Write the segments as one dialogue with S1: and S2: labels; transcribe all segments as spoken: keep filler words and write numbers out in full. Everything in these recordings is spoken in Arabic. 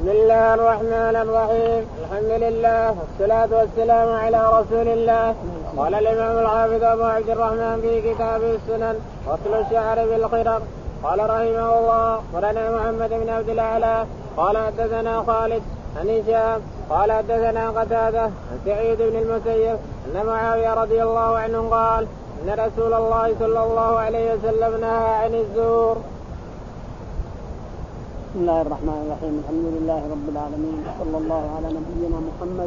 S1: بسم الله الرحمن الرحيم. الحمد لله والصلاة والسلام على رسول الله. قال الإمام الحافظ أبو عبد الرحمن في كتابه السنن فصل الشعر بالخرق. قال رحمه الله ولنا محمد بن عبد الأعلى قال حدثنا خالد عن هشام قال حدثنا قتادة عن سعيد بن المسيب أن معاوية رضي الله عنه قال أن رسول الله صلى الله عليه وسلم نهى عن الزور.
S2: بسم الله الرحمن الرحيم. الحمد لله رب العالمين صلى الله على نبينا محمد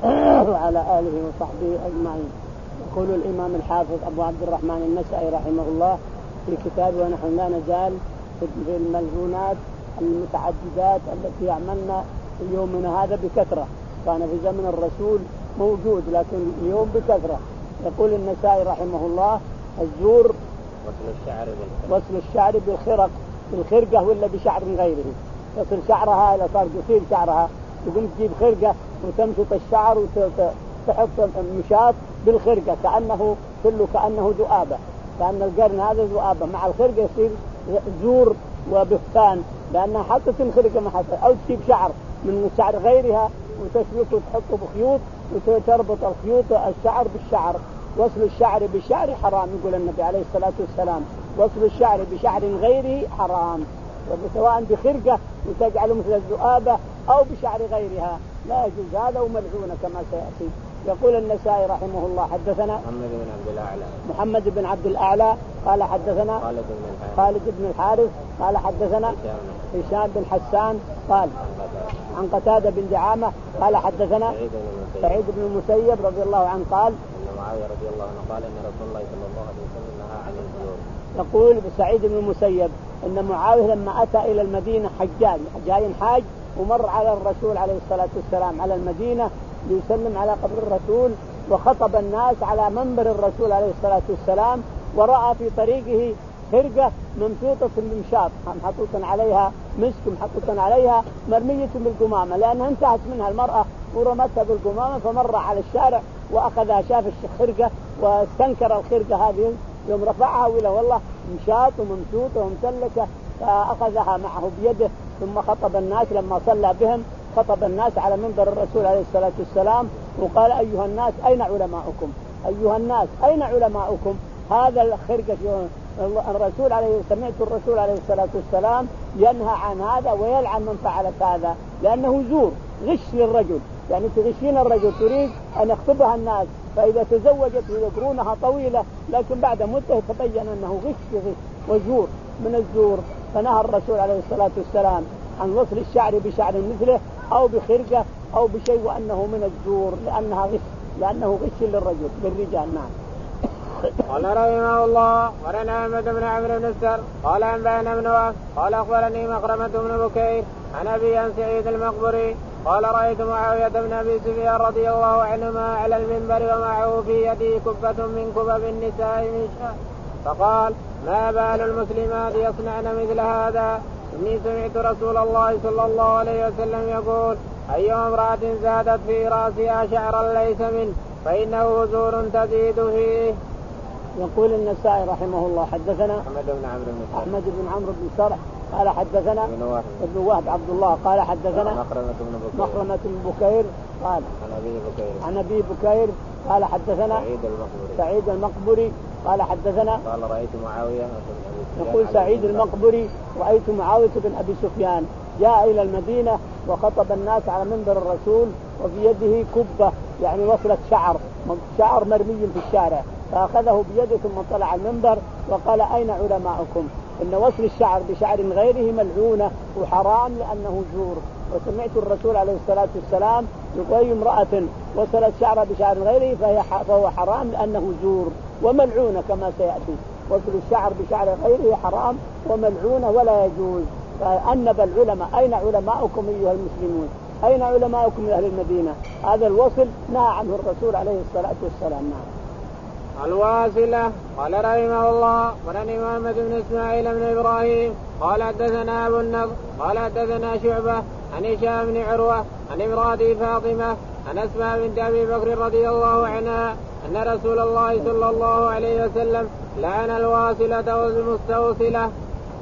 S2: وعلى آله وصحبه أجمعين. يقول الإمام الحافظ أبو عبد الرحمن النسائي رحمه الله في كتابه ونحن لا نزال في الملعونات المتعددات التي يعملنا في يومنا هذا بكثرة. كان في زمن الرسول موجود لكن اليوم بكثرة. يقول النسائي رحمه الله الزور
S1: وصل الشعر بالخرق,
S2: وصل الشعر بالخرق بالخرقة ولا بشعر غيره. تصل شعرها إلى صار قصير شعرها تقوم تجيب خرقة وتمشط الشعر وتحط المشاط بالخرقة كأنه كله كأنه ذؤابة، كأن القرن هذا ذؤابة مع الخرقة يصير زور وبهتان لأنها حطت الخرقة ما حطت. أو تجيب شعر من شعر غيرها وتسلكه وتحطه بخيوط وتربط الخيوط الشعر بالشعر. وصل الشعر بالشعر حرام يقول النبي عليه الصلاة والسلام. وصل الشعر بشعر غيره حرام، سواء بخرقة وتجعله مثل الذؤابة أو بشعر غيرها لا يجوز هذا وملعونة كما سيأتي. يقول النسائي رحمه الله حدثنا
S1: محمد بن عبد الأعلى
S2: محمد بن عبد الأعلى قال حدثنا
S1: خالد بن الحارث
S2: خالد بن الحارث قال حدثنا هشام بن حسان قال عن قتادة بن دعامة قال حدثنا سعيد بن المسيب رضي الله عنه قال
S1: أن معاوية رضي الله عنه قال أن رسول الله صلى الله عليه وسلم نهى عن الزور.
S2: يقول سعيد بن المسيب أن معاوية لما أتى إلى المدينة حجاج جاي حاج ومر على الرسول عليه الصلاة والسلام على المدينة ليسلم على قبر الرسول وخطب الناس على منبر الرسول عليه الصلاة والسلام، ورأى في طريقه خرقة ممشوطة بالمشاط محطوطا عليها مسك محطوطا عليها مرمية بالقمامة لأنها انتهت منها المرأة ورمتها بالقمامة، فمر على الشارع وأخذها شاف الخرقة واستنكر الخرقة هذه يوم رفعها ولا والله مشاط وممشوطة ومسلكة فأخذها معه بيده ثم خطب الناس. لما صلى بهم خطب الناس على منبر الرسول عليه الصلاة والسلام وقال أيها الناس أين علماؤكم؟ أيها الناس أين علماؤكم؟ هذا الخرقة الرسول عليه سمعت الرسول عليه الصلاة والسلام ينهى عن هذا ويلعن من فعلت هذا لأنه زور غش للرجل، يعني تغشين الرجل تريد أن يخطبها الناس فإذا تزوجت يذكرونها طويلة لكن بعد مدة تبين أنه غش غش وزور من الزور. فنهى الرسول عليه الصلاة والسلام عن وصل الشعر بشعر مثله أو بخرقة أو بشيء وأنه من الزور لأنها غش لأنه غش للرجل للرجال. نعم.
S1: قال رحمه الله ورنا أحمد بن عمرو بن السر قال أنبأنا بن وهب قال أخبرني مخرمة بن بكير عن أبي عن سعيد المقبري قال رأيت معاوية بن أبي سفيان رضي الله عنهما على المنبر ومعه في يده كبة من كبب النساء من شاء فقال ما بال المسلمات يصنعن مثل هذا إني سمعت رسول الله صلى الله عليه وسلم يقول أي امرأة زادت في رأسها شعرا ليس منه فإنه زور تزيد فيه.
S2: يقول النسائي رحمه الله حدثنا
S1: أحمد بن عمرو بن سرح
S2: أحمد بن عمرو بن سرح قال حدثنا ابن وهب عبد الله قال حدثنا
S1: مخرمة بن بكير
S2: مخرمة بن بكير قال
S1: عن أبي بكير
S2: عن أبي بكير قال حدثنا
S1: سعيد المقبري
S2: سعيد المقبري قال حدثنا
S1: قال رأيت معاوية
S2: يقول سعيد المقبري رأيت معاوية بن أبي سفيان جاء إلى المدينة وخطب الناس على منبر الرسول وفي يده كبة يعني وصلت شعر شعر مرمي في الشارع فأخذه بيده ثم طلع المنبر وقال أين علماؤكم؟ إن وصل الشعر بشعر غيره ملعونة وحرام لأنه زور. وسمعت الرسول عليه الصلاة والسلام يقول أي امرأة وصلت شعر بشعر غيره فهي فهو حرام لأنه زور وملعونة كما سيأتي. وصل الشعر بشعر غيره حرام وملعونة ولا يجوز. فأنب العلماء أين علماؤكم أيها المسلمون؟ أين علماؤكم من أهل المدينة؟ هذا الوصل نهى عنه الرسول عليه الصلاة والسلام. نعم.
S1: الواصلة قال رحمه الله ولن محمد بن إسماعيل بن إبراهيم قال حدثنا أبو النضر قال حدثنا شعبة عن هشام بن عروة عن امرأته فاطمة عن أسماء بنت أبي بكر رضي الله عنها أن رسول الله صلى الله عليه وسلم لعن الواصلة والمستوصلة.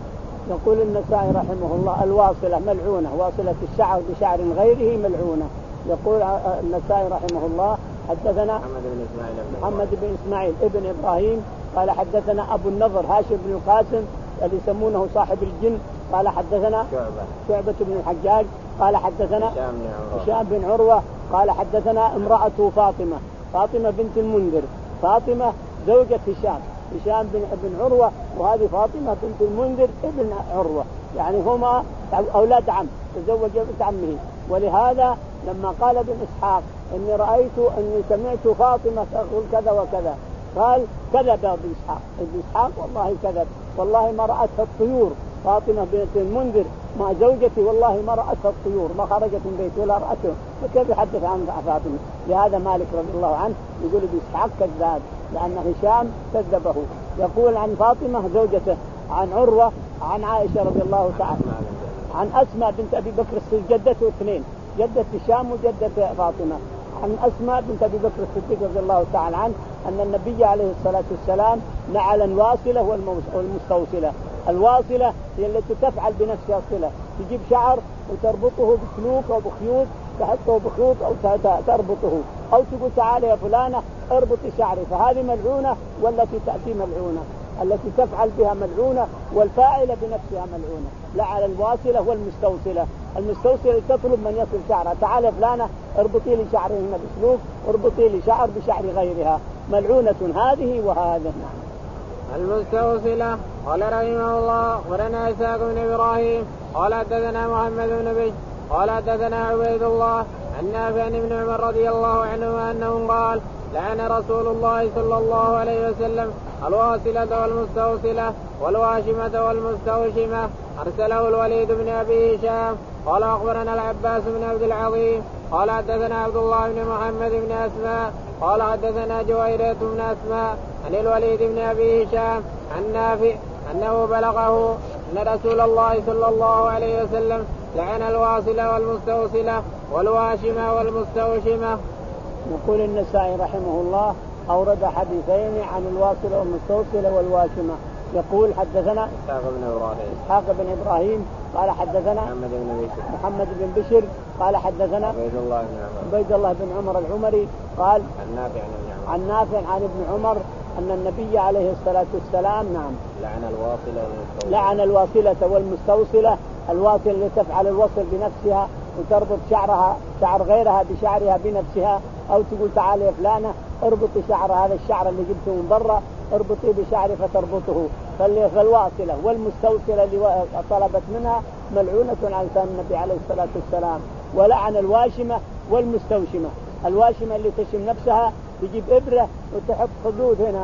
S2: يقول النسائي رحمه الله الواصلة ملعونة، واصلة الشعر بشعر غيره ملعونة. يقول النسائي رحمه الله حدثنا
S1: محمد بن إسماعيل
S2: محمد بن إسماعيل ابن إبراهيم قال حدثنا أبو النضر هاشم بن القاسم اللي يسمونه صاحب الجن قال حدثنا
S1: شعبة
S2: شعبة بن الحجاج قال حدثنا
S1: هشام بن عروة
S2: هشام بن عروة قال حدثنا امرأته فاطمة فاطمة بنت المنذر فاطمة زوجة هشام هشام بن ابن عروة وهذه فاطمة بنت المنذر ابن عروة يعني هما أولاد عم تزوج بنت عمه. ولهذا لما قال ابن إسحاق إني رأيت إني سمعت فاطمة تقول كذا وكذا قال كذب ابن إسحاق ابن إسحاق والله كذب والله ما رأتها الطيور فاطمة بنت المنذر مع زوجتي والله ما رأتها الطيور ما خرجت من بيت ولا رأته فكيف يحدث عن فاطمة. لهذا مالك رضي الله عنه يقول ابن إسحاق كذاب لأن هشام كذبه. يقول عن فاطمة زوجته عن عروة عن عائشة رضي الله تعالى عن أسماء بنت أبي بكر الصديق جدته اثنين جدة هشام وجدة فاطمة عن أسماء بنت أبي بكر الصديق رضي الله تعالى عنه أن النبي عليه الصلاة والسلام نعل الواصلة والمستوصلة. الواصلة هي التي تفعل بنفسها صلة تجيب شعر وتربطه بسلوك أو بخيوط تحطه بخيوط أو تربطه أو تقول تعالى يا فلانة اربطي شعري فهذه ملعونة والتي تأتي ملعونة التي تفعل بها ملعونة والفاعلة بنفسها ملعونة. لعن الواصلة والمستوصلة. المستوصلة تطلب من يصل شعرها تعالى فلانة اربطي لي شعري هنا بسلوك اربطي لي شعر بشعر غيرها ملعونة هذه وهذا.
S1: المستوصلة قال رحمه الله ورنا إسحاق بن إبراهيم قال حدثنا محمد بن بشر قال حدثنا عبيد الله عن نافع بن عمر رضي الله عنهما أنه قال لعن رسول الله صلى الله عليه وسلم الواصلة والمستوصلة والواشمة والمستوشمة. أرسله الوليد بن أبي هشام قال أخبرنا العباس بن عبد العظيم قال حدثنا عبد الله بن محمد بن أسماء قال حدثنا جويرية بن أسماء عن الوليد بن أبي هشام عن نافع أنه بلغه أن رسول الله صلى الله عليه وسلم لعن الواصلة والمستوصلة والواشمة والمستوشمة.
S2: يقول النسائي رحمه الله أورد حديثين عن الواصلة والمستوصلة والواشمة. يقول حدثنا
S1: إسحاق بن إبراهيم
S2: إسحاق بن إبراهيم قال حدثنا
S1: محمد بن بشر
S2: محمد بن بشر قال حدثنا
S1: عبيد الله بن عمر
S2: عبيد الله بن عمر العمري قال
S1: عن نافع
S2: عن نافع عن ابن عمر أن النبي عليه الصلاة والسلام نعم
S1: لعن الواصلة والمستوصلة
S2: لعن الواصلة والمستوصلة. الواصلة اللي تفعل الوصل بنفسها وتربط شعرها شعر غيرها بشعرها بنفسها أو تقول تعالى يا فلانة اربطي شعر هذا الشعر اللي جبته من برا اربطي بشعري فتربطه. فالواصلة والمستوصلة اللي طلبت منها ملعونة عن لسان النبي عليه الصلاة والسلام. ولعن الواشمة والمستوشمة. الواشمة اللي تشم نفسها تجيب إبرة وتحط خدود هنا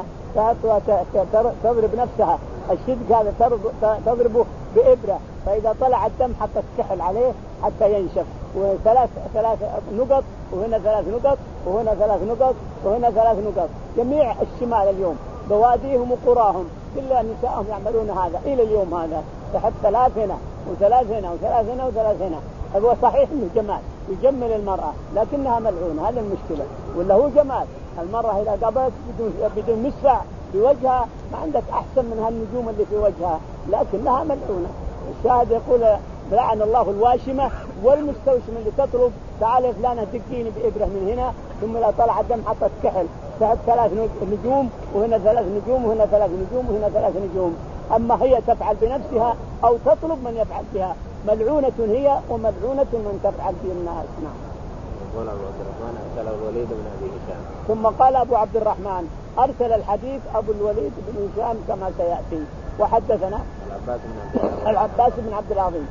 S2: تضرب نفسها الشدق هذا تضربه بإبرة فإذا طلع الدم حتى تكحل عليه حتى ينشف وثلاث ثلاث نقط وهنا ثلاث نقط وهنا ثلاث نقط وهنا ثلاث نقط. جميع الشمال اليوم بواديهم وقراهم كلها نساءهم يعملون هذا إلى اليوم هذا تحت ثلاث هنا وثلاث هنا وثلاث هنا وثلاث هنا. هو صحيح انه جمال يجمل المرأة لكنها ملعونة هذا المشكلة. ولا هو جمال المرأة إذا قبلت بدون بدون مسفع في وجهها ما عندك أحسن من هالنجوم اللي في وجهها لكنها ملعونة. الشاهد يقول لعن الله الواشمة والمستوشمة اللي تطلب تعالى فلانة تكيني بإبرة من هنا ثم لا طلع الدم حتى تكحل تحت ثلاث نجوم وهنا ثلاث نجوم وهنا ثلاث نجوم وهنا ثلاث نجوم. أما هي تفعل بنفسها أو تطلب من يفعل بها ملعونة هي وملعونة من تفعل به الناس. نعم.
S1: يقول أبو عبد الرحمن أرسل الوليد بن أبي هشام
S2: ثم قال أبو عبد الرحمن أرسل الحديث أبو الوليد بن هشام كما سيأتي. وحدثنا
S1: العباس بن عبد العظيم
S2: العباس بن عبد العظيم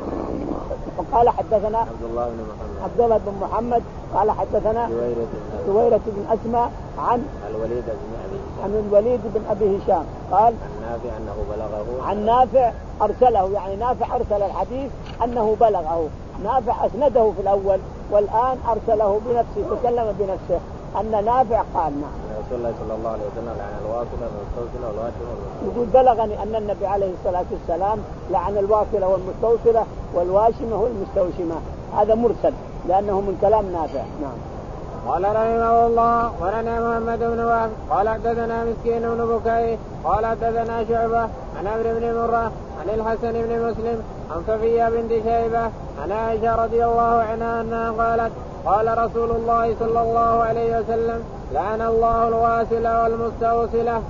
S2: وقال حدثنا
S1: عبد الله بن محمد
S2: عبد الله بن محمد قال حدثنا سويرة بن أسماء عن
S1: الوليد بن أبي هشام
S2: عن الوليد بن أبي هشام قال
S1: عن نافع أنه بلغه
S2: عن نافع أرسله يعني نافع أرسل الحديث أنه بلغه. نافع أسنده في الأول والآن أرسله بنفسه تكلم بنفسه أن نافع قال نعم
S1: رسول الله صلى الله عليه وسلم لعن الواصلة والمستوصلة والواشمة.
S2: يقول بلغني أن النبي عليه الصلاة والسلام لعن الواصلة والمستوصلة والواشمة والمستوشمة. هذا مرسل لأنه من كلام نافع. نعم.
S1: قال رحمه الله ولنا محمد بن وهب قال حدثنا مسكين بن بكير قال حدثنا شعبة عن عمرو بن مرة عن الحسن بن مسلم عن صفية بنت شيبة عن عائشة رضي الله عنها أنها قالت قال رسول الله صلى الله عليه وسلم لعن الله الواصلة والمستوصلة.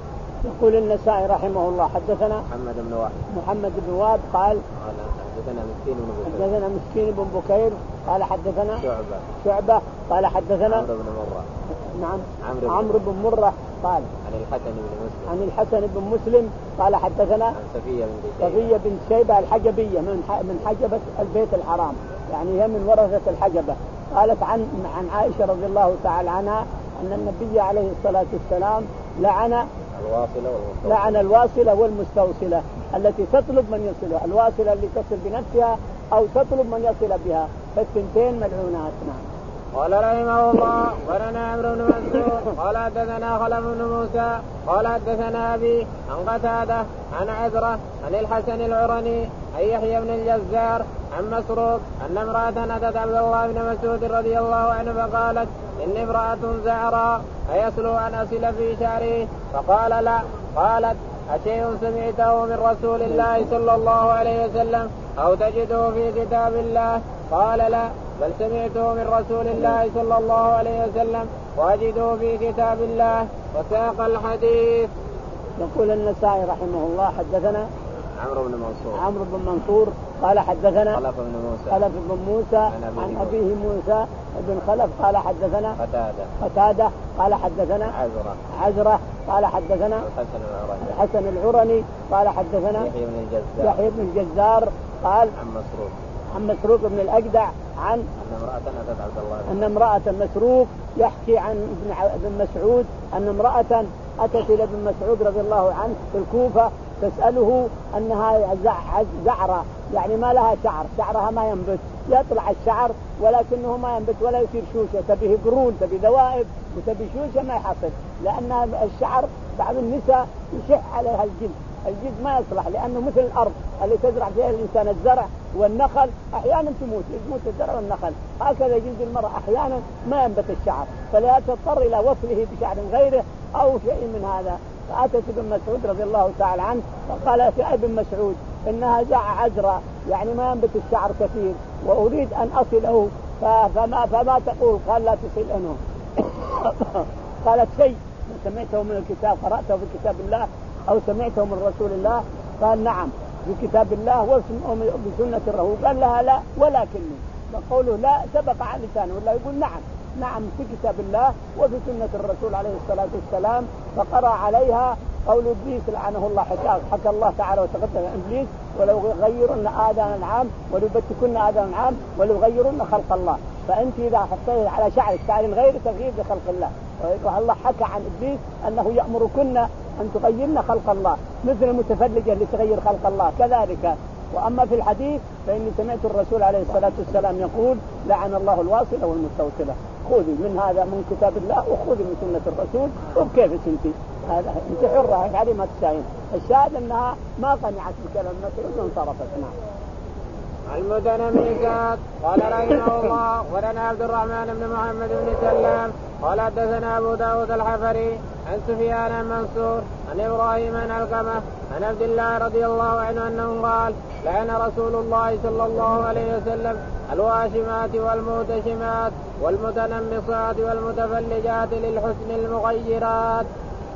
S2: يقول النسائي رحمه الله حدثنا
S1: محمد بن وهب
S2: محمد بن وهب قال
S1: حدثنا مسكين بن بكير
S2: حدثنا مسكين بن بكير قال حدثنا
S1: شعبة
S2: شعبة قال حدثنا
S1: عمرو بن مرة
S2: نعم
S1: عمرو
S2: عمرو بن مرة قال
S1: عن الحسن بن مسلم
S2: عن الحسن بن مسلم قال حدثنا
S1: عن صفية بنت شيبة
S2: صفية بنت شيبة الحجبية من من حجبة البيت الحرام يعني هي من ورثة الحجبة. قالت عن عن عائشة رضي الله تعالى عنها أن النبي عليه الصلاة والسلام لعن
S1: الواصلة والمستوصلة
S2: لعن الواصلة والمستوصلة التي تطلب من يصلها، الواصلة اللي تصل بنفسها أو تطلب من يصل بها، فالثنتين ملعونات. نعم.
S1: قال رحمه الله ولنا عمرو بن منصور قال حدثنا خلف بن موسى قال حدثنا أبي عن قتادة عن عزرة عن الحسن العرني عن يحيى بن الجزار عن مسروق أن امرأة أتت عبد الله بن مسعود رضي الله عنه فقالت إني امرأة زعراء أيصلح أن أصل في شعري؟ فقال لا. قالت أشيء سمعته من رسول الله صلى الله عليه وسلم أو تجده في كتاب الله؟ قال لا، بل سمعته من رسول الله صلى الله عليه وسلم وأجده في كتاب الله. وساق الحديث.
S2: يقول النسائي رحمه الله حدثنا
S1: عمرو بن منصور
S2: عمرو بن منصور قال حدثنا
S1: خلف بن موسى
S2: خلف بن موسى عن, عن أبيه موسى بن خلف قال حدثنا
S1: قتادة
S2: قتادة قال حدثنا
S1: عزرة
S2: عزرة قال حدثنا
S1: الحسن العرني
S2: الحسن العرني قال حدثنا
S1: يحيى بن الجزار
S2: يحيى بن الجزار قال
S1: عن مسروق
S2: عن مسروق بن الأجدع عن
S1: أن امرأة أتت عبد الله
S2: أن امرأة مسروق يحكي عن ابن مسعود أن امرأة أتت إلى ابن مسعود رضي الله عنه في الكوفة تسأله أنها زعرة يعني ما لها شعر، شعرها ما ينبت، يطلع الشعر ولكنه ما ينبت ولا يصير شوشة، تبيه قرون تبي ذوائب وتبي شوشة ما يحصل، لأن الشعر بعض النساء يشح عليها الجلد، الجلد ما يصلح لأنه مثل الأرض اللي تزرع فيها الإنسان الزرع والنخل أحيانا تموت يموت الزرع والنخل، هكذا جلد المرأة أحيانا ما ينبت الشعر، فلا تضطر إلى وصله بشعر غيره أو شيء من هذا. فأتت ابن مسعود رضي الله تعالى عنه فقال يا ابن مسعود إنها زع عذراء يعني ما ينبت الشعر كثير وأريد أن أصله فما, فما تقول؟ قال لا تصله. قالت شيء سمعته من الكتاب قرأته في كتاب الله أو سمعته من رسول الله؟ قال نعم في كتاب الله وبسنة الرسول. قال لها لا ولكني، فقوله لا سبق عن لسانه ولا يقول نعم نعم في كتاب الله وفي سنة الرسول عليه الصلاة والسلام. فقرأ عليها قول إبليس لعنه الله حكى حكى الله تعالى وتقدم إبليس ولو غيرن آذان العام ولو بتكن آذان العام ولو غيرن خلق الله. فأنت إذا حطيت على شعرك شعر غير تغيير لخلق الله، والله حكى عن إبليس أنه يأمركن أن تغيرن خلق الله مثل المتفلجة اللي تغير خلق الله كذلك. وأما في الحديث فإني سمعت الرسول عليه الصلاة والسلام يقول لعن الله الواصلة والمستوصلة. خذي من هذا من كتاب الله وخذي من سنة الرسول وبكيف انت هذا انت حرة يعني ما تشاهين. الشاهد أنها ما قنعت بكلام مسعود وانصرفت. نعم.
S1: المتنمسات. قال رحمه الله ولنا عبد الرحمن بن محمد بن سلام قال حدثنا أبو داود الحفري عن سفيان عن منصور عن إبراهيم عن علقمة عن عبد الله رضي الله عنه أنه قال لعن رسول الله صلى الله عليه وسلم الواشمات والمتشمات والمتنمصات والمتفلجات للحسن المغيرات.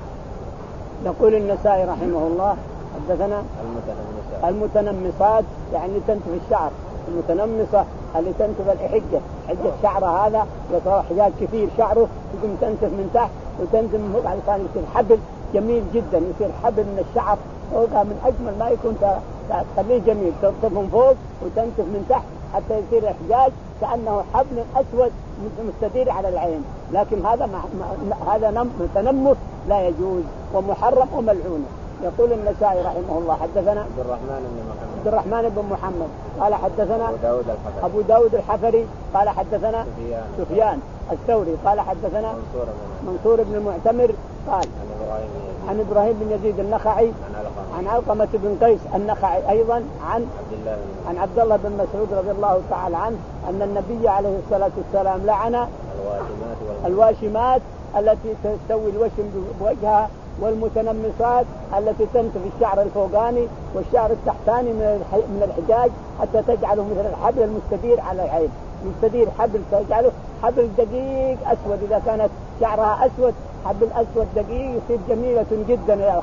S2: يقول النسائي رحمه الله حدثنا
S1: المتنمصات
S2: المتنمصات يعني تنتف الشعر، المتنمصة اللي تنتف الحجة حجة شعر هذا يطلع حجاج كثير شعره تقوم تنتف من تحت وتنتف من فوق علشان يصير حبل جميل جدا، يصير حبل من الشعر فوقها من أجمل ما يكون تخليه جميل، تنتف من فوق وتنتف من تحت حتى يصير الحجاج كأنه حبل أسود مستدير على العين. لكن هذا هذا تنمص لا يجوز ومحرم وملعون. يقول النسائي رحمه الله حدثنا
S1: عبد الرحمن بن محمد
S2: عبد الرحمن بن محمد قال حدثنا
S1: أبو داود الحفري
S2: أبو داود الحفري قال حدثنا
S1: سفيان,
S2: سفيان الثوري قال حدثنا
S1: منصور بن,
S2: منصور بن المعتمر قال
S1: عن إبراهيم,
S2: عن إبراهيم بن يزيد النخعي عن علقمة بن قيس النخعي أيضا عن
S1: عبد الله بن
S2: عن عبد الله بن مسعود رضي الله تعالى عنه أن النبي عليه الصلاة والسلام لعن
S1: الواشمات,
S2: الواشمات التي تسوي الوشم بوجهها والمتنمصات التي تنتف الشعر الفوقاني والشعر التحتاني من الحجاج حتى تجعله مثل الحبل المستدير على العين. مستدير حبل تجعله حبل دقيق أسود، إذا كانت شعرها أسود حبل أسود دقيق يصير جميلة جدا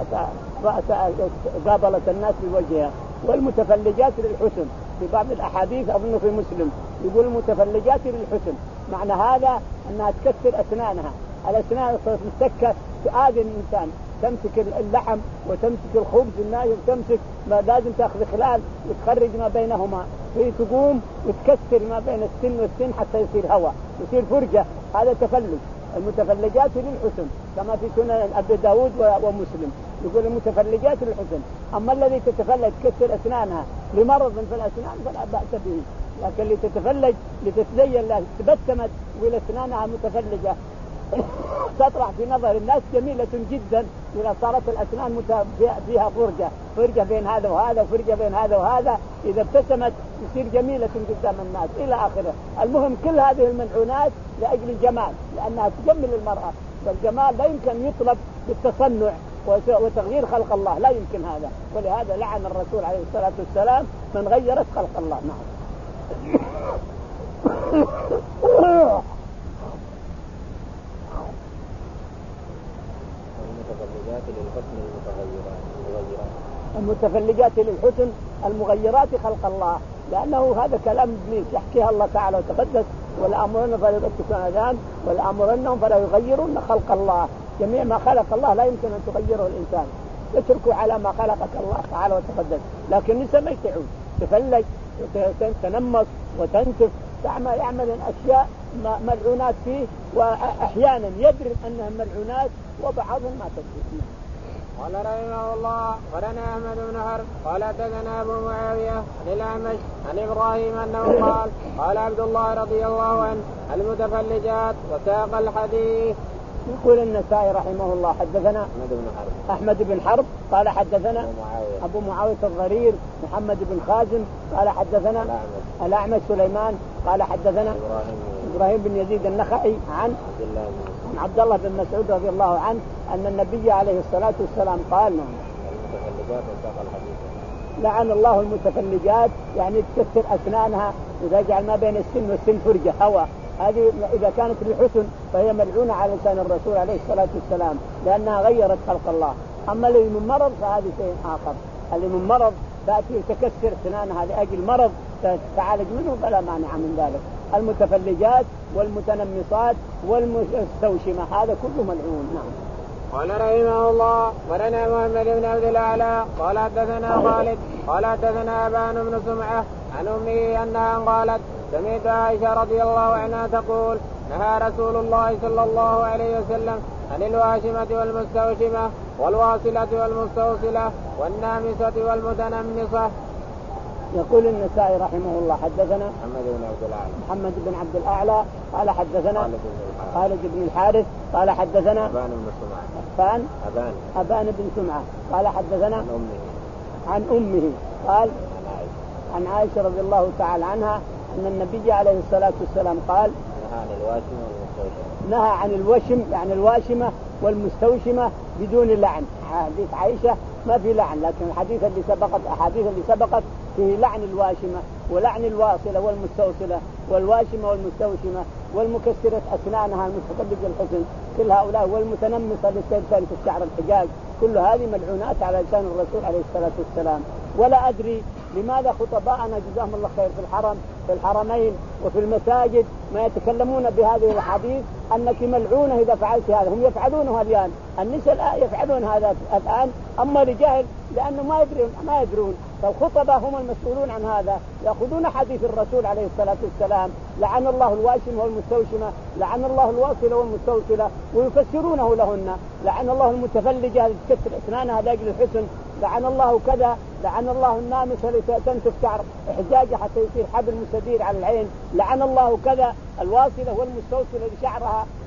S2: قابلت الناس بوجهها. والمتفلجات للحسن في بعض الأحاديث أظن في مسلم يقول المتفلجات للحسن، معنى هذا أنها تكسر أسنانها. الأسنان تتكة تؤذي الإنسان، تمسك اللحم وتمسك الخبز الناي وتمسك ما لازم تأخذ خلال وتخرج ما بينهما، هي تقوم وتكسر ما بين السن والسن حتى يصير هواء يصير فرجة. هذا تفلج. المتفلجات للحسن كما في سنن أبي داود ومسلم يقول المتفلجات للحسن. أما الذي تتفلج تكسر أسنانها لمرض في الأسنان فلا بأس به، لكن اللي تتفلج لتتزين لها تبسمت والأسنانها متفلجة تطلع في نظر الناس جميلة جدا إذا صارت الأسنان فيها فرجة فرجة بين هذا وهذا وفرجة بين هذا وهذا، إذا ابتسمت تصير جميلة قدام الناس إلى آخره. المهم كل هذه الملعونات لأجل الجمال، لأنها تجمل المرأة، والجمال لا يمكن يطلب بالتصنع وتغيير خلق الله، لا يمكن هذا. ولهذا لعن الرسول عليه الصلاة والسلام من غيرت خلق الله. نعم. المتفلجات للحسن المغيرات خلق الله، لأنه هذا كلام إبليس يحكيها الله تعالى وتقدس: ولا أمرن فلا يبتكون أذان ولا أمرنهم فلا يغيرون خلق الله. جميع ما خلق الله لا يمكن أن تغيره الإنسان، اتركوا على ما خلقك الله تعالى وتقدس. لكن النساء ما يتعود، تفلج وتنمص وتنتف تعمل يعمل أشياء ملعونات فيه، وأحيانا يدري أنها ملعونات وبعضهم ما تدري.
S1: قال رحمه الله: ولنا أحمد بن حرب قال حدثنا أبو معاوية عن الأعمش عن إبراهيم أنه قال: قال عبد الله رضي الله عنه: المتفلجات. وساق الحديث.
S2: يقول النسائي رحمه الله: حدثنا
S1: أحمد بن حرب
S2: أحمد بن حرب قال حدثنا
S1: أبو معاوية,
S2: أبو معاوية الضرير محمد بن خازم قال حدثنا
S1: الأعمش,
S2: الأعمش سليمان قال حدثنا
S1: إبراهيم,
S2: إبراهيم بن يزيد النخعي عن
S1: عبد الله بن
S2: عبد الله بن مسعود رضي الله عنه أن النبي عليه الصلاة والسلام قال:
S1: المتفلجات. وساق الحديث.
S2: لعن الله المتفلجات، يعني تكسر أسنانها وتجعل ما بين السن والسن فرجة هواء. هذه إذا كانت للحسن فهي ملعونة على لسان الرسول عليه الصلاة والسلام لأنها غيرت خلق الله. أما اللي من مرض فهذا شيء آخر. اللي من مرض تأتي تكسر أسنانها لأجل مرض تتعالج منه فلا مانع من ذلك. المتفلجات والمتنمصات والمستوشمة هذا كله ملعون. نعم.
S1: قال رحمه الله: ولنا محمد بن عبد الأعلى قال حدثنا خالد قال حدثنا أبان بن سمعة عن أمه أنها قالت: سمعت عائشة رضي الله عنها تقول: نهى رسول الله صلى الله عليه وسلم عن الواشمة والمستوشمة والواصلة والمستوصلة والنامصة والمتنمصة.
S2: يقول النسائي رحمه الله: حدثنا
S1: محمد بن عبد الأعلى
S2: محمد بن عبد الأعلى قال حدثنا
S1: خالد
S2: بن الحارث قال حدثنا
S1: أبان بن سمعة
S2: أبان
S1: أبان
S2: أبان بن سمعة قال حدثنا
S1: عن أمه
S2: عن أمه قال
S1: عن
S2: عن عائشة رضي الله تعالى عنها أن النبي عليه الصلاة والسلام قال:
S1: نهى عن الواشمة والمستوشمة.
S2: نهى عن الوشم يعني الواشمة والمستوشمة بدون لعن. حديث عائشة ما في لعن، لكن الحديث اللي سبقت أحاديث اللي سبقت فيه لعن الواشمة ولعن الواصلة والمستوصلة والواشمة والمستوشمة والمكسرة أسنانها المتفلج الحسن كل هؤلاء والمتنمصة للسلسلة في الشعر الحجاج، كل هذه ملعونات على لسان الرسول عليه الصلاة والسلام. ولا أدري لماذا خطباءنا جزاهم الله خير في الحرم في الحرمين وفي المساجد ما يتكلمون بهذه الحديث أنك ملعونة إذا فعلت هذا. هم يفعلونها الآن، النساء يفعلون هذا الآن، أما الرجال لأنه ما يدرون ما يدرون فالخطباء هم المسؤولون عن هذا، يأخذون حديث الرسول عليه الصلاة والسلام: لعن الله الواشم والمستوشمة، لعن الله الواصلة والمستوصلة، ويفسرونه لهن: لعن الله المتفلجة التي تكسر أسنانها لأجل الحسن، لعن الله كذا، لعن الله النامصة التي تنتف شعر إحجاجها حتى يصير حبل مستدير على العين، لعن الله كذا، الواصلة والمستوصلة لشعرها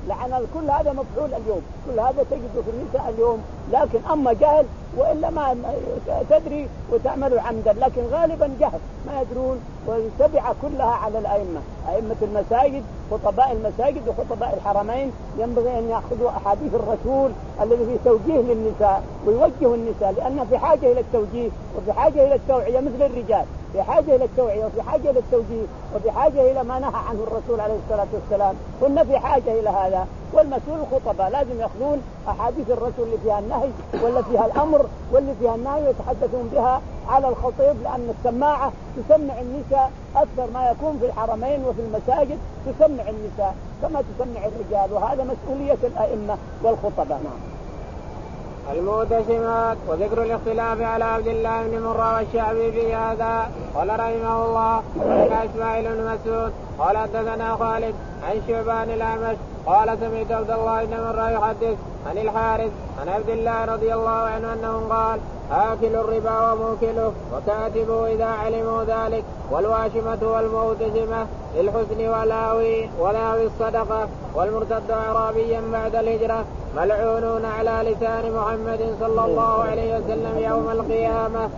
S2: لعن كل هذا مفعول اليوم، كل هذا تجده في النساء اليوم. لكن أما جهل وإلا ما تدري وتعمل عمدا، لكن غالبا جهل ما يدرون، وتبع كلها على الأئمة، أئمة المساجد، خطباء المساجد وخطباء الحرمين ينبغي أن يأخذوا أحاديث الرسول الذي في توجيه للنساء ويوجه النساء، لأن في حاجة إلى التوجيه وفي حاجة إلى التوعية مثل الرجال، في حاجة إلى التوعية وفي حاجة إلى التوجيه وفي حاجة إلى ما نهى عنه الرسول عليه الصلاة والسلام، كنا في حاجة إلى هذا. والمسؤول الخطباء لازم يأخذون أحاديث الرسول اللي فيها النهي واللي فيها الأمر واللي فيها النهي ويتحدثون بها على الخطيب، لأن السماعة تسمع النساء أكثر ما يكون في الحرمين وفي المساجد، تسمع النساء كما تسمع الرجال، وهذا مسؤولية الأئمة والخطباء. نعم.
S1: المعتصمات. وذكر الاختلاف على عبد الله بن مرة والشعبي في هذا. قال رحمه الله عن إسماعيل بن مسعود قال حدثنا خالد عن شعبان الأعمش قال سمعت عبد الله بن مرة يحدث عن الحارث عن عبد الله رضي الله عنه أنه قال آكل الربا وموكله وكاتبه إذا علموا ذلك والواشمة والمعتصمة للحسن ولاوي ولاوي الصدقة والمرتد أعرابيا بعد الهجرة ملعونون على لسان محمد صلى الله عليه وسلم يوم القيامة.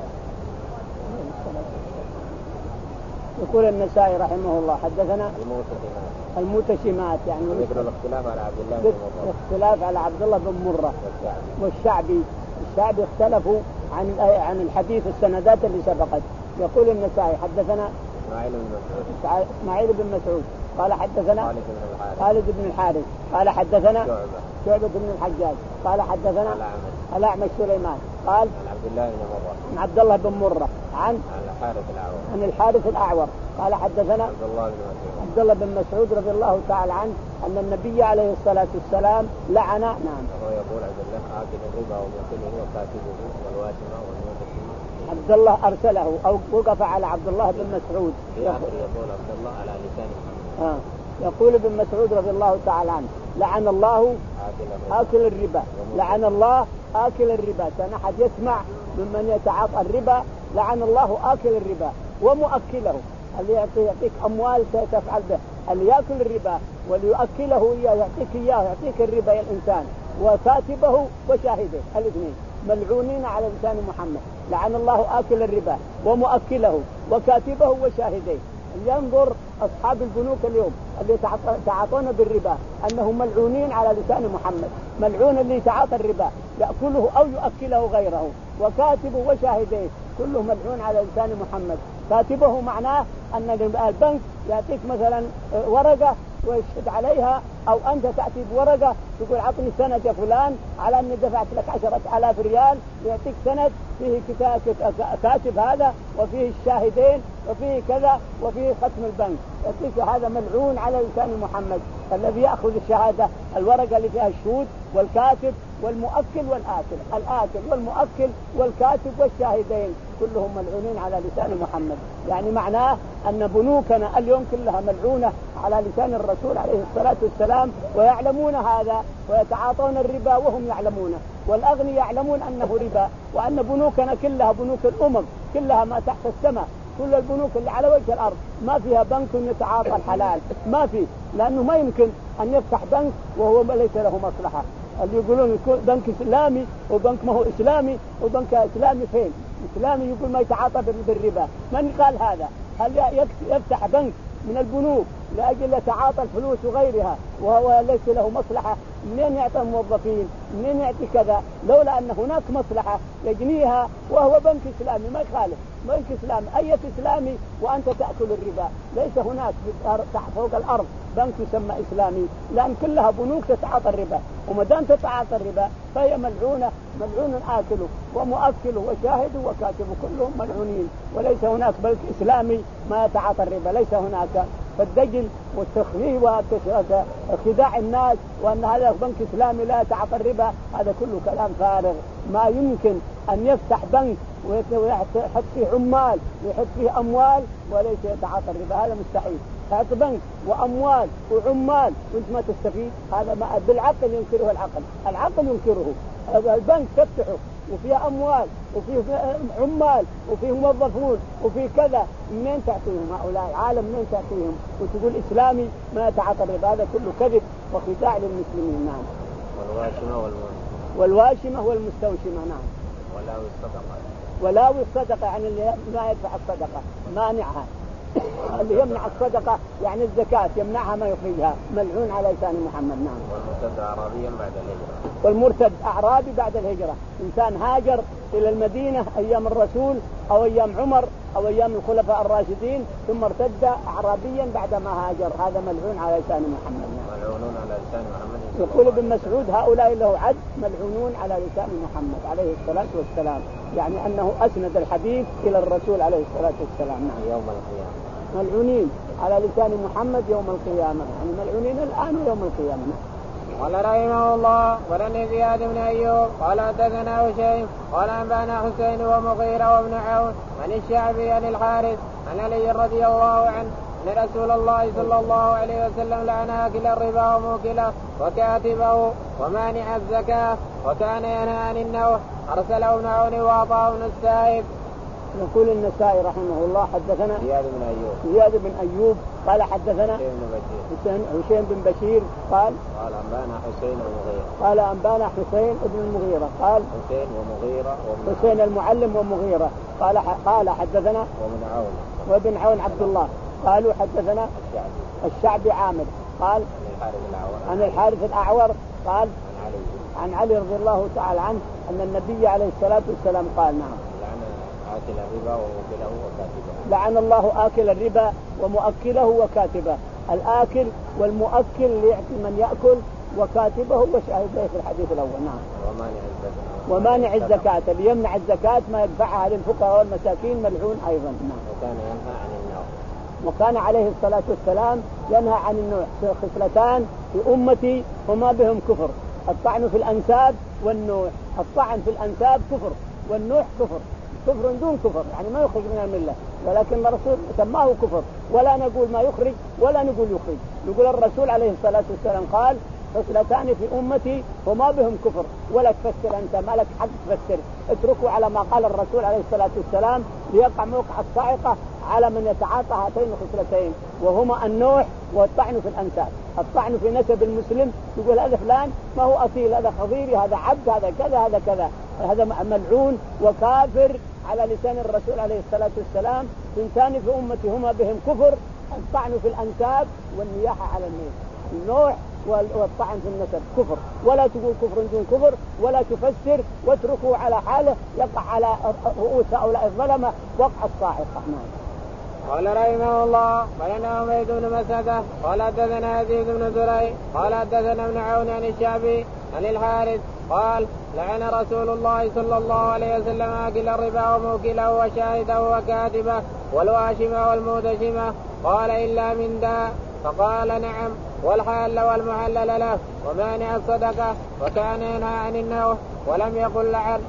S2: يقول النسائي رحمه الله حدثنا المتشمات، يعني
S1: ذكر الاختلاف على عبد الله بن مرة،
S2: الاختلاف على عبد الله بن مرة والشعبي. الشعبي اختلفوا عن عن الحديث السندات اللي سبقت. يقول النسائي حدثنا
S1: إسماعيل بن مسعود
S2: إسماعيل بن مسعود قال حدثنا
S1: خالد بن الحارث
S2: خالد بن الحارث قال حدثنا
S1: شعبة
S2: شعبة بن الحجاج قال حدثنا الأعمش سليمان قال
S1: عن عبد الله بن مرة
S2: عن عبد الله بن مرة عن
S1: عن الحارث الأعور
S2: عن الحارث الأعور قال حدثنا
S1: عبد الله بن مسعود
S2: عبد الله بن مسعود رضي الله تعالى عنه أن النبي عليه الصلاة والسلام لعن. نعم.
S1: وهو يقول عبد الله آكل الربا وموكله وكاتبه والواشمة والمعتصمة.
S2: عبد الله أرسله أو وقف على عبد الله بن مسعود.
S1: يقول عبد الله على لسان محمد.
S2: آه. يقول ابن مسعود رضي الله تعالى عنه لعن الله آكل الربا، لعن الله آكل الربا. كان أحد يسمع ممن يتعاطى الربا لعن الله آكل الربا ومؤكله، اللي يعطيك أموال تفعل به، اللي يأكل الربا واللي يؤكله إياه يعطيك إياه يعطيك الربا يا الإنسان، وكاتبه وشاهده الاثنين ملعونين على لسان محمد. لعن الله آكل الربا ومؤكله وكاتبه وشاهديه. ينظر أصحاب البنوك اليوم اللي يتعاطون بالربا أنهم ملعونين على لسان محمد، ملعون اللي يتعاطى الربا يأكله أو يؤكله غيره، وكاتبه وشاهديه كله ملعون على لسان محمد. كاتبه معناه أن البنك يعطيك مثلا ورقة ويشهد عليها، أو أنت تأتي بورقة تقول عطني سند يا فلان على أني دفعت لك عشرة آلاف ريال، يعطيك سند فيه كاتب هذا وفيه الشاهدين وفيه كذا وفيه ختم البنك، يعطيك هذا ملعون على لسان محمد. الذي يأخذ الشهادة الورقة اللي فيها الشهود والكاتب والمؤكل والآكل، الآكل والمؤكل والكاتب والشاهدين كلهم ملعونين على لسان محمد. يعني معناه أن بنوكنا اليوم كلها ملعونة على لسان الرسول عليه الصلاة والسلام، ويعلمون هذا ويتعاطون الربا وهم يعلمونه، والأغنياء يعلمون أنه ربا، وأن بنوكنا كلها بنوك الأمم كلها ما تحت السماء، كل البنوك اللي على وجه الأرض ما فيها بنك يتعاطى الحلال، ما في، لأنه ما يمكن أن يفتح بنك وهو ليس له مصلحة. اللي يقولون بنك إسلامي وبنك ما هو إسلامي وبنك إسلامي فين؟ إسلامي يقول ما يتعاطى بالربا، من قال هذا؟ هل يفتح بنك من البنوك لأجل يتعاطى الفلوس وغيرها وهو ليس له مصلحة؟ منين يعطي الموظفين؟ منين يعطي كذا؟ لولا أن هناك مصلحة يجنيها وهو بنك إسلامي ما يخالف، بنك إسلامي أي إسلامي وأنت تأكل الربا. ليس هناك فوق الأرض بنك يسمى إسلامي، لأن كلها بنوك تتعاطى الربا، وما دام تتعاطى الربا فهي ملعونة، ملعون آكله ومؤكله وشاهده وكاتبه كلهم ملعونين، وليس هناك بنك إسلامي ما يتعاطى الربا، ليس هناك. فالدجل والتخويف وخداع الناس وأن هذا بنك إسلامي لا يتعاطى الربا هذا كله كلام فارغ. ما يمكن أن يفتح بنك ويحط فيه عمال ويحط فيه أموال وليس يتعاطى الربا، هذا مستحيل. هذا بنك وأموال وعمال وانت ما تستفيد، هذا ما بالعقل ينكره العقل، العقل ينكره. هذا البنك تفتحه وفيها أموال وفيه عمال وفيه موظفون وفيه كذا، منين تعطيهم هؤلاء؟ عالم منين تعطيهم وتقول إسلامي ما يتعاطى الربا؟ هذا كله كذب وخداع للمسلمين. نعم.
S1: والواشمة والمستوشمة.
S2: والواشمة والمستوشمة. نعم.
S1: ولاوي الصدقة.
S2: ولاوي الصدقة يعني اللي ما يدفع الصدقة مانعها اللي يمنع الصدقة يعني الزكاة يمنعها ما يخرجها، ملعون على لسان محمد. نعم.
S1: والمرتد أعرابيا بعد الهجرة.
S2: والمرتد أعرابي بعد الهجرة، إنسان هاجر إلى المدينة أيام الرسول أو أيام عمر أو أيام الخلفاء الراشدين ثم ارتد أعرابيا بعد ما هاجر، هذا ملعون على لسان محمد. نعم.
S1: ملعونون على لسان محمد.
S2: يقول ابن مسعود هؤلاء له عد ملعونون على لسان محمد عليه الصلاة والسلام، يعني أنه أسند الحديث إلى الرسول عليه الصلاة والسلام. نعم.
S1: يوم القيامة
S2: ملعونين على لسان محمد يوم القيامة، يعني ملعونين الآن ويوم القيامة.
S1: قال رحمه الله ولن زياد بن أيوب قال حدثنا هشيم قال أنبانا حسين ومغيرة وابن عون عن الشعبي عن الحارث عن علي رضي الله عنه أن رسول الله صلى الله عليه وسلم لعن آكل الربا وموكله وكاتبه ومانع الزكاة وكان ينهى عن النوح أرسله ابن عون وأعطاه ابن السائب.
S2: يقول النسائي رحمه الله حدثنا
S1: زياد بن أيوب
S2: زياد بن أيوب قال حدثنا
S1: حسين
S2: هشيم بن بشير قال
S1: قال أنبانا حسين ومغيرة
S2: قال أنبانا حسين بن المغيرة قال
S1: حسين ومغيرة
S2: حسين المعلم ومغيرة قال قال حدثنا
S1: وابن عون
S2: وابن عون عبد الله قالوا حدثنا
S1: الشعبي
S2: الشعبي عامر قال عن الحارث الأعور قال عن علي رضي الله تعالى عنه أن النبي عليه الصلاة والسلام قال نعم
S1: آكل الربا ومؤكله وكاتبه.
S2: لعن الله آكل الربا ومؤكله وكاتبه، الآكل والمؤكل ليعطي من يأكل وكاتبه وشاهده في الحديث الأول. نعم.
S1: ومانع الزكاة
S2: ومانع الزكاة اللي يمنع الزكاة ما يدفعها للفقراء والمساكين ملعون أيضا. نعم.
S1: وكان ينهى عن النوح
S2: وكان عليه الصلاة والسلام ينهى عن النوح. خصلتان في أمتي وما بهم كفر، الطعن في الأنساب والنوح. الطعن في الأنساب كفر والنوح كفر، كفر دون كفر يعني ما يخرج من الملة، ولكن الرسول سماه كفر ولا نقول ما يخرج ولا نقول يخرج، نقول الرسول عليه الصلاة والسلام قال خصلتان في أمتي وما بهم كفر، ولا تفسر أنت ما لك حق تفسر، اتركوا على ما قال الرسول عليه الصلاة والسلام ليقع موقع الصاعقة على من يتعاطى هاتين الخصلتين وهما النوح والطعن في الأنساب. الطعن في نسب المسلم يقول هذا فلان ما هو أصيل، هذا خضيري، هذا عبد، هذا كذا هذا كذا، هذا ملعون وكافر على لسان الرسول عليه الصلاة والسلام. ثنتان في أمتي هما بهم كفر، الطعن في الأنساب والنياحة على الميت. النوح والطعن في النسب كفر، ولا تقول كفر دون كفر ولا تفسر، واتركوا على حاله يقع على رؤوس هؤلاء الظلمة وقع الصاعقة.
S1: قال رحمه الله ولنا عبيد بن مسعدة قال حدثنا يزيد بن زريع قال حدثنا ابن عون عن الشعبي عن الحارث قال لعن رسول الله صلى الله عليه وسلم آكل الربا وموكله وشاهده وكاتبه والواشمة والمودشمة قال إلا من داء، فقال نعم والحال والمحلل له ومانع الصدقة وكان ينهى عن النوح ولم يقل لعن.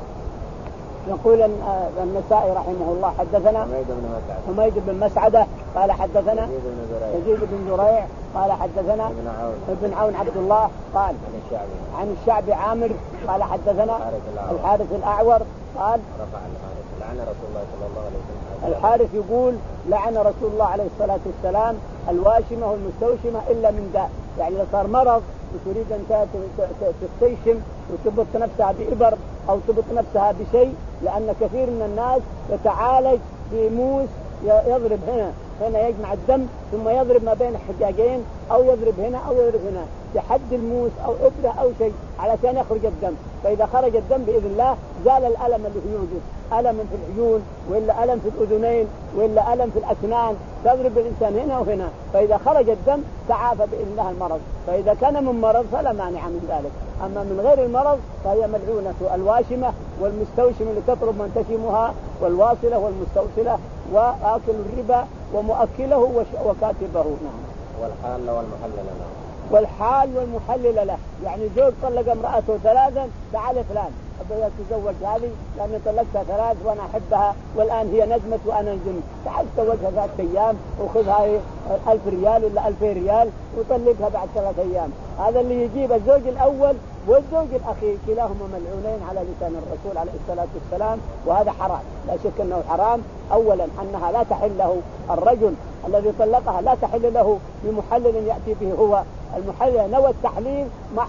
S2: يقول النسائي رحمه الله حدثنا حميد بن مسعدة قال حدثنا يزيد بن زريع قال حدثنا
S1: ابن عون,
S2: ابن عون عبد الله قال
S1: عن الشعبي
S2: عن الشعبي عامر قال حدثنا الحارث الأعور قال
S1: رفع الحارث لعن رسول الله صلى الله عليه وسلم.
S2: الحارث يقول لعن رسول الله عليه الصلاة والسلام الواشمة والمستوشمة إلا من داء، يعني لو صار مرض وتريد أن تستيشم وتبط نفسها بإبر أو تبط نفسها بشيء، لأن كثير من الناس يتعالج بموس يضرب هنا هنا يجمع الدم ثم يضرب ما بين حجاجين أو يضرب هنا أو يضرب هنا لحد الموس أو إبرة أو شيء علشان يخرج الدم، فإذا خرج الدم بإذن الله زال الألم اللي يوجد، ألم في العيون وإلا ألم في الأذنين وإلا ألم في الأسنان، تضرب الإنسان هنا وهنا، فإذا خرج الدم تعافى بإذن الله المرض. فإذا كان من مرض فلا مانع من ذلك، أما من غير المرض فهي ملعونة الواشمة والمستوشمة اللي تطلب من تشمها والواصلة والمستوصلة وآكل الربا ومؤكله وكاتبه. نعم.
S1: والحال والمحلل له
S2: والحال والمحلل له، يعني زوج طلق امرأته ثلاثا تعال فلان تزوج هذه لأني طلقتها ثلاث وأنا أحبها والآن هي ندمت وأنا ندمت، تعال تزوجها ثلاث أيام وخذها ألف ريال ولا ألفين ريال وطلقها بعد ثلاث أيام. هذا اللي يجيب الزوج الأول والزوج الأخير كلاهما ملعونين على لسان الرسول عليه الصلاة والسلام، وهذا حرام لا شك أنه حرام. أولا أنها لا تحل له، الرجل الذي طلقها لا تحل له بمحلل يأتي به هو المحلل نوى التحليل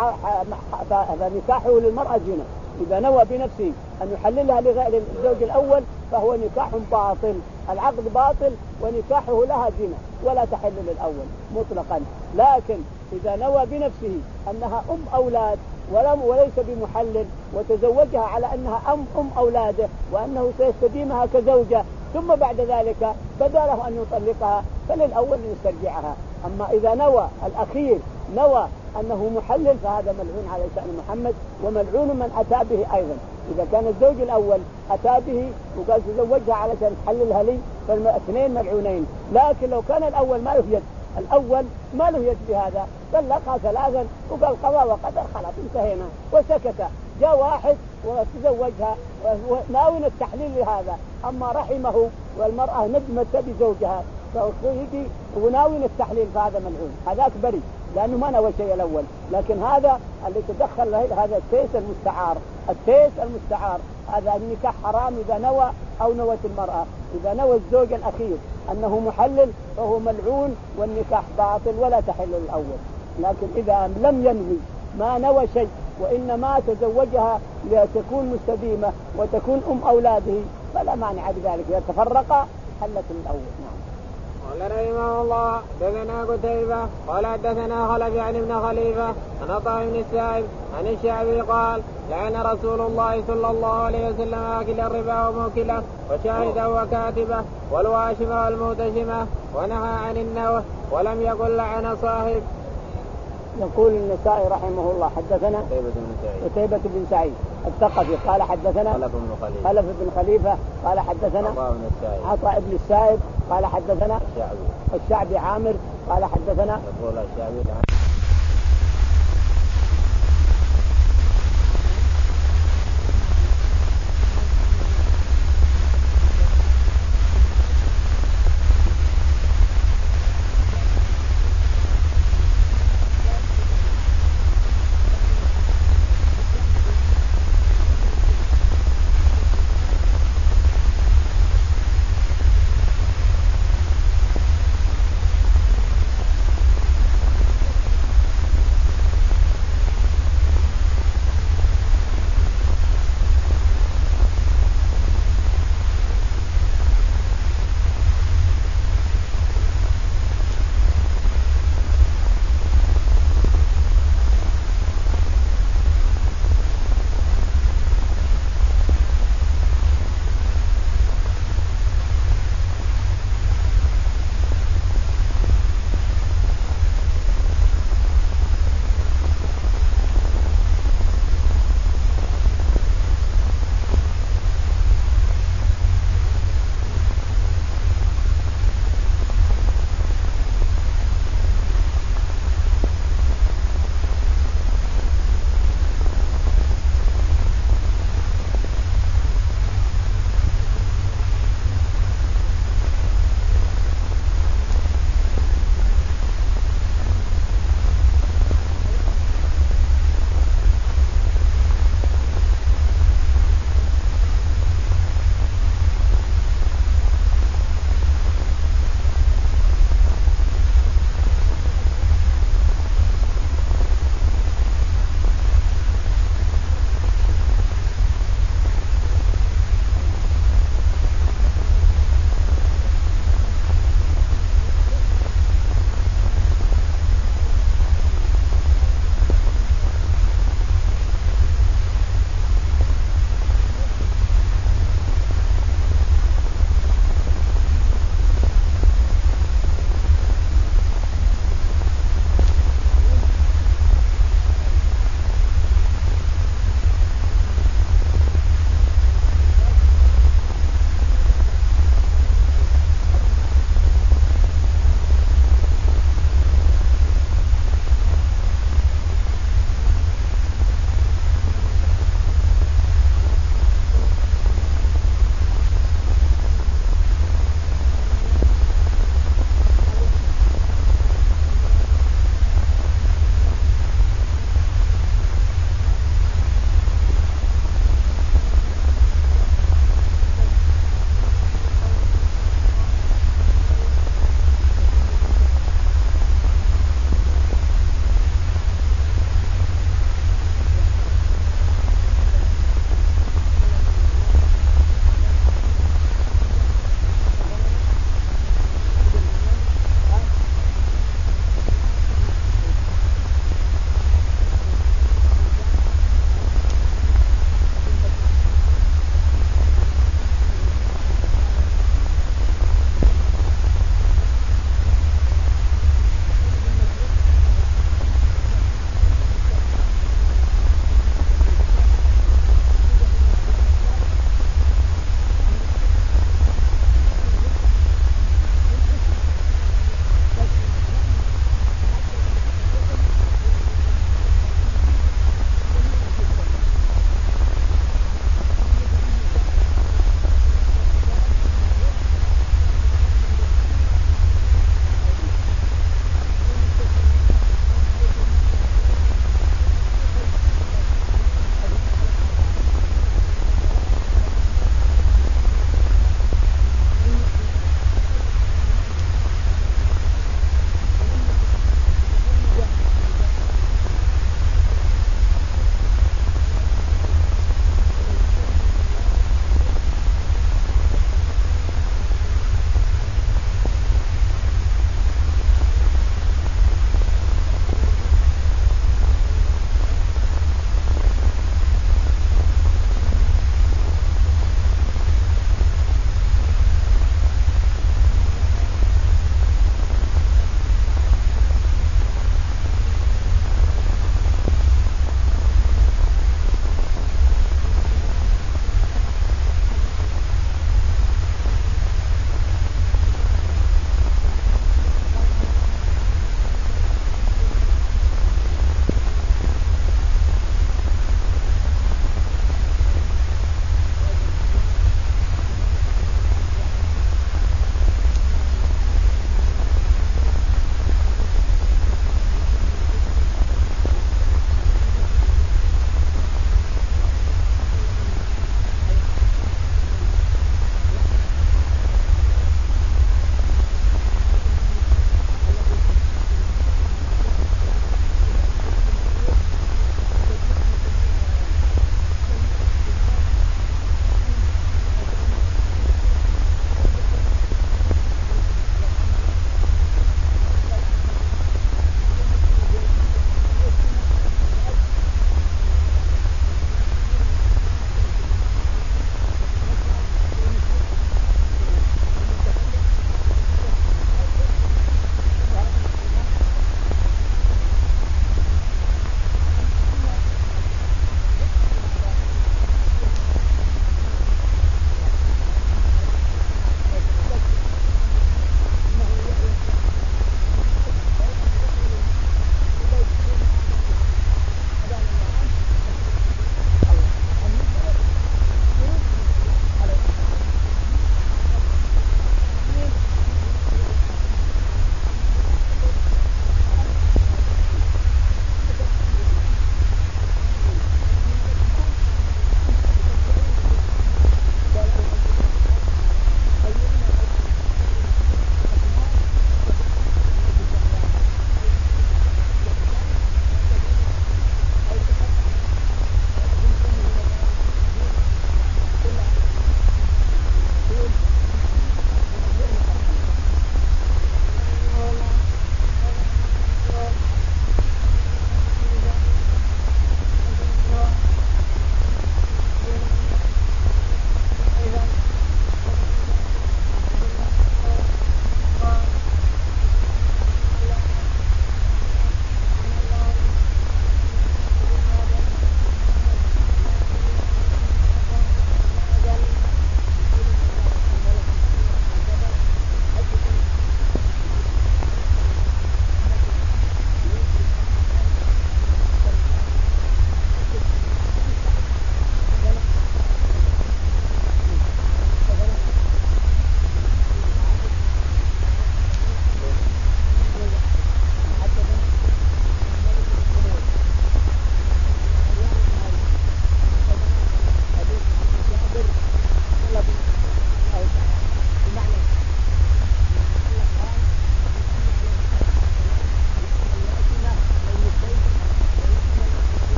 S2: فنكاحه للمرأة زنا. إذا نوى بنفسه أن يحللها لغير الزوج الأول فهو نكاح باطل، العقد باطل ونكاحه لها زنا ولا تحل للأول مطلقا. لكن إذا نوى بنفسه أنها أم أولاد ولم وليس بمحلل وتزوجها على أنها أم أم أولاده وأنه سيستديمها كزوجة ثم بعد ذلك بدا له أن يطلقها فللأول يسترجعها. أما إذا نوى الأخير نوى أنه محلل فهذا ملعون على شأن محمد وملعون من أتى به أيضا. إذا كان الزوج الأول أتى به وقال تزوجها علشان تحللها لي فالاثنين ملعونين. لكن لو كان الأول ما له يد، الأول ما له يد بهذا طلقها ثلاثا وقال قضاء وقدر خلاص انتهينا وسكت، جاء واحد وتزوجها وناوي التحليل لهذا أما رحمه والمرأة ندمت بزوجها فيجي وناوي التحليل فهذا ملعون، هذاك بريء لأنه ما نوى شيء الأول. لكن هذا اللي تدخل له هذا التيس المستعار، التيس المستعار هذا النكاح حرام إذا نوى أو نوت المرأة. إذا نوى الزوج الأخير أنه محلل فهو ملعون والنكاح باطل ولا تحل الأول. لكن إذا لم ينوي ما نوى شيء وإنما تزوجها لتكون مستديمة وتكون أم أولاده فلا مانع بذلك، إذا تفرقا حلت الأول. نعم.
S1: قال رحمه الله حدثنا قتيبة قال حدثنا خلف يعني ابن خليفة عن عطاء بن السائب عن الشعبي قال لعن رسول الله صلى الله عليه وسلم آكل الربا وموكله وشاهده وكاتبه والواشمة والموتشمة ونهى عن النوح ولم يقل لعن صاحب.
S2: يقول النسائي رحمه الله حدثنا قتيبة بن سعيد الثقفي قال حدثنا خلف بن خليفة قال حدثنا عطاء بن السائب قال حدثنا الشعبي عامر قال حدثنا